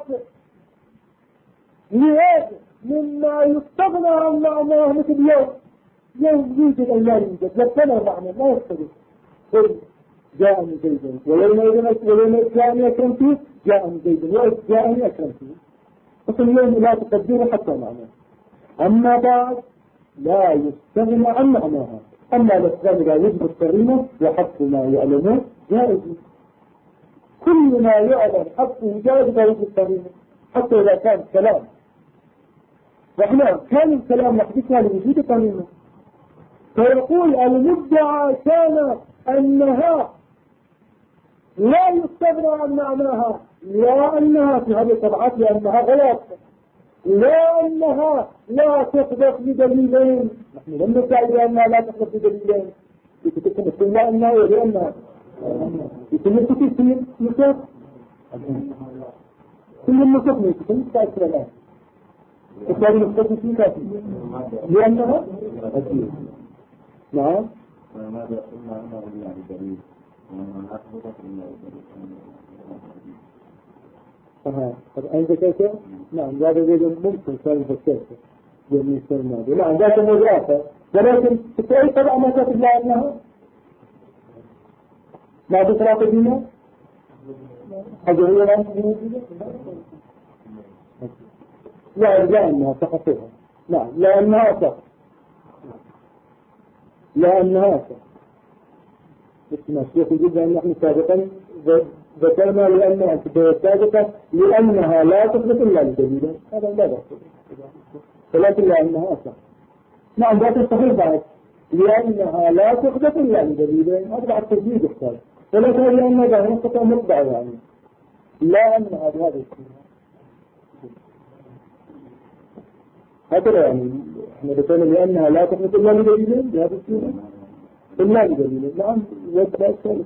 B: لهذا مما يستغنى عن معناه، مثل يوم. يوم يوجد أو لا يوجد، لكنه معنى لا يختلف. قل جاءني زيد ولما جاءني أكرمته، جاءني زيد وجاءني أكرمته، فقل اليوم لا تقدره حتى معناه. أما بعد لا يستغنى عن معناها. أما الأسلام لا يجب التريمة وحفظ ما يعلمه جائز، كل ما يعلم حفظه جائز لا يجب التريمة، حتى إذا كان كلام. وإحنا كان الكلام يحدثنا لوجود التريمة. فيقول المدعى كان أنها لا يستغنى عن معناها، لا أنها في هذه الطبعات لأنها غلط، لا أنها لا تحدث بدليلين. نحن لم ندعي بأنها لا تحدث بدليلين، يمكن لا أنها ولأنها يمكن كثير نصف كل النصف يمكن تأثير الآن إخبار نصف في كافي لأنها أكيد. نعم.
C: وماذا قلنا أنه يعني دليل ومن أثبتت إلا
B: طب أنت كيف؟ نعم هذا ممكن كان فكرته يعني يسمى. نعم ذات موضوعات، ولكن في أي طبعا ما كتب لها أنها ما بصراط الدنيا هذا هو لا موجودة. لا أنها تخطئها. نعم لا أنها صح، لا أنها صح. اسمع الشيخ يقول أن نحن سابقا ذكرنا لأنها سابقا لأنها لا تثبت إلا لدليل، هذا لا بأس، ولكن لأنها صح. نعم ذات الصحيح بعد لأنها لا تثبت إلا لدليل، هذا بعد تجديد اختار، ولكن لأنها ظاهرة نقطة مطبع يعني لا أنها بهذا الشيء. هكذا يعني احنا ذكرنا لأنها لا تثبت إلا لدليل بهذا الشيء إلا لدليل. نعم ولا الثالث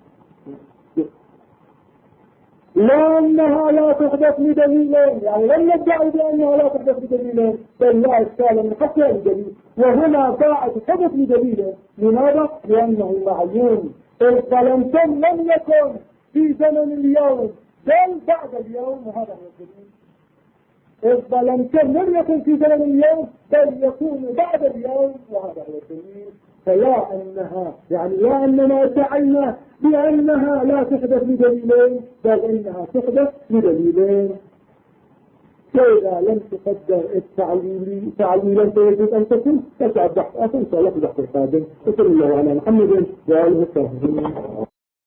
B: لأنها لا تحدث بدليلين، يعني لم ندعي بأنها لا تحدث بدليلين، بل لا إشكال من حتى بدليل، وهنا بعد حدث بدليل. لماذا؟ لأنه معلوم إذ ظلمتم لم يكن في زمن اليوم بل بعد اليوم، وهذا هو الدليل. إذ ظلمتم لم يكن في زمن اليوم بل يكون بعد اليوم، وهذا هو الدليل. فلا أنها يعني لا أننا ادعينا بأنها لا تحدث بدليلين، بل إنها تحدث بدليلين. فإذا لم تقدر التعليلا فيجب أن تكون تسعد بحث أخر إن شاء الله في بحث القادم. وصلى الله على محمد وآله وصحبه.